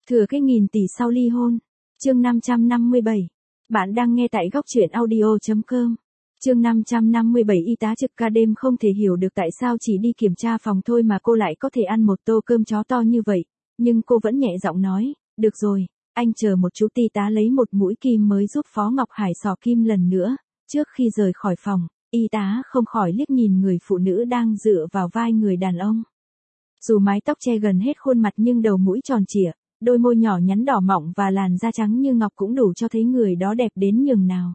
Thừa cái nghìn tỷ sau ly hôn. Chương 557. Bạn đang nghe tại góc truyện audio.com. Chương 557. Y tá trực ca đêm không thể hiểu được tại sao chỉ đi kiểm tra phòng thôi mà cô lại có thể ăn một tô cơm chó to như vậy, nhưng cô vẫn nhẹ giọng nói, được rồi, anh chờ một chút. Y tá lấy một mũi kim mới giúp Phó Ngọc Hải xỏ kim lần nữa. Trước khi rời khỏi phòng, y tá không khỏi liếc nhìn người phụ nữ đang dựa vào vai người đàn ông. Dù mái tóc che gần hết khuôn mặt nhưng đầu mũi tròn trịa, đôi môi nhỏ nhắn đỏ mọng và làn da trắng như ngọc cũng đủ cho thấy người đó đẹp đến nhường nào.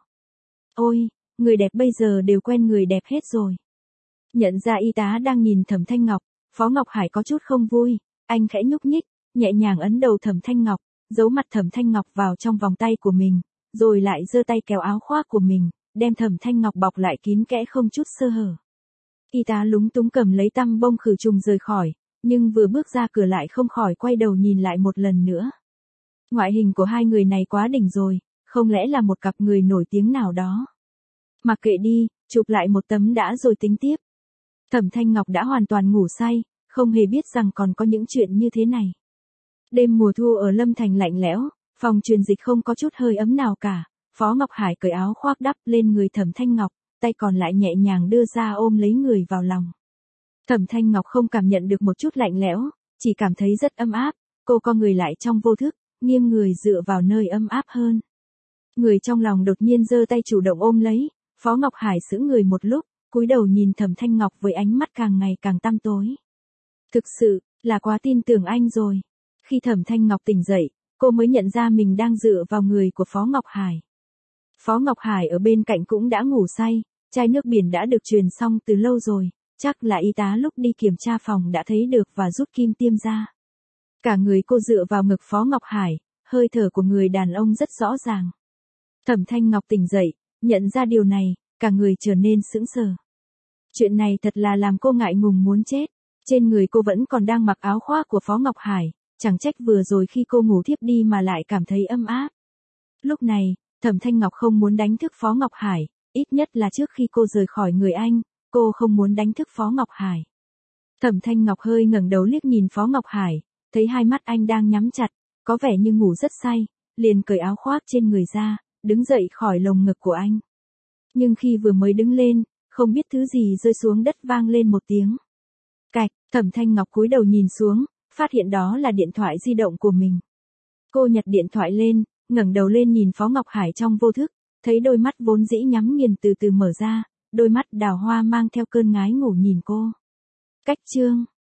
Ôi, người đẹp bây giờ đều quen người đẹp hết rồi. Nhận ra y tá đang nhìn Thẩm Thanh Ngọc, Phó Ngọc Hải có chút không vui, anh khẽ nhúc nhích, nhẹ nhàng ấn đầu Thẩm Thanh Ngọc, giấu mặt Thẩm Thanh Ngọc vào trong vòng tay của mình, rồi lại giơ tay kéo áo khoác của mình, đem Thẩm Thanh Ngọc bọc lại kín kẽ không chút sơ hở. Y tá lúng túng cầm lấy tăm bông khử trùng rời khỏi, nhưng vừa bước ra cửa lại không khỏi quay đầu nhìn lại một lần nữa. Ngoại hình của hai người này quá đỉnh rồi, không lẽ là một cặp người nổi tiếng nào đó. Mặc kệ đi, chụp lại một tấm đã rồi tính tiếp. Thẩm Thanh Ngọc đã hoàn toàn ngủ say, không hề biết rằng còn có những chuyện như thế này. Đêm mùa thu ở Lâm Thành lạnh lẽo, phòng truyền dịch không có chút hơi ấm nào cả. Phó Ngọc Hải cởi áo khoác đắp lên người Thẩm Thanh Ngọc, tay còn lại nhẹ nhàng đưa ra ôm lấy người vào lòng. Thẩm Thanh Ngọc không cảm nhận được một chút lạnh lẽo, chỉ cảm thấy rất ấm áp, cô co người lại trong vô thức, nghiêng người dựa vào nơi ấm áp hơn. Người trong lòng đột nhiên giơ tay chủ động ôm lấy, Phó Ngọc Hải sững người một lúc, cúi đầu nhìn Thẩm Thanh Ngọc với ánh mắt càng ngày càng tăm tối. Thực sự, là quá tin tưởng anh rồi. Khi Thẩm Thanh Ngọc tỉnh dậy, cô mới nhận ra mình đang dựa vào người của Phó Ngọc Hải. Phó Ngọc Hải ở bên cạnh cũng đã ngủ say, chai nước biển đã được truyền xong từ lâu rồi, chắc là y tá lúc đi kiểm tra phòng đã thấy được và rút kim tiêm ra. Cả người cô dựa vào ngực Phó Ngọc Hải, hơi thở của người đàn ông rất rõ ràng. Thẩm Thanh Ngọc tỉnh dậy, nhận ra điều này, cả người trở nên sững sờ. Chuyện này thật là làm cô ngại ngùng muốn chết. Trên người cô vẫn còn đang mặc áo khoác của Phó Ngọc Hải, chẳng trách vừa rồi khi cô ngủ thiếp đi mà lại cảm thấy ấm áp. Lúc này, Thẩm Thanh Ngọc không muốn đánh thức Phó Ngọc Hải, ít nhất là trước khi cô rời khỏi người anh, cô không muốn đánh thức Phó Ngọc Hải. Thẩm Thanh Ngọc hơi ngẩng đầu liếc nhìn Phó Ngọc Hải, thấy hai mắt anh đang nhắm chặt, có vẻ như ngủ rất say, liền cởi áo khoác trên người ra, đứng dậy khỏi lồng ngực của anh. Nhưng khi vừa mới đứng lên, không biết thứ gì rơi xuống đất vang lên một tiếng. Cạch, Thẩm Thanh Ngọc cúi đầu nhìn xuống, phát hiện đó là điện thoại di động của mình. Cô nhặt điện thoại lên, ngẩng đầu lên nhìn Phó Ngọc Hải trong vô thức, thấy đôi mắt vốn dĩ nhắm nghiền từ từ mở ra, đôi mắt đào hoa mang theo cơn ngái ngủ nhìn cô. Cách chương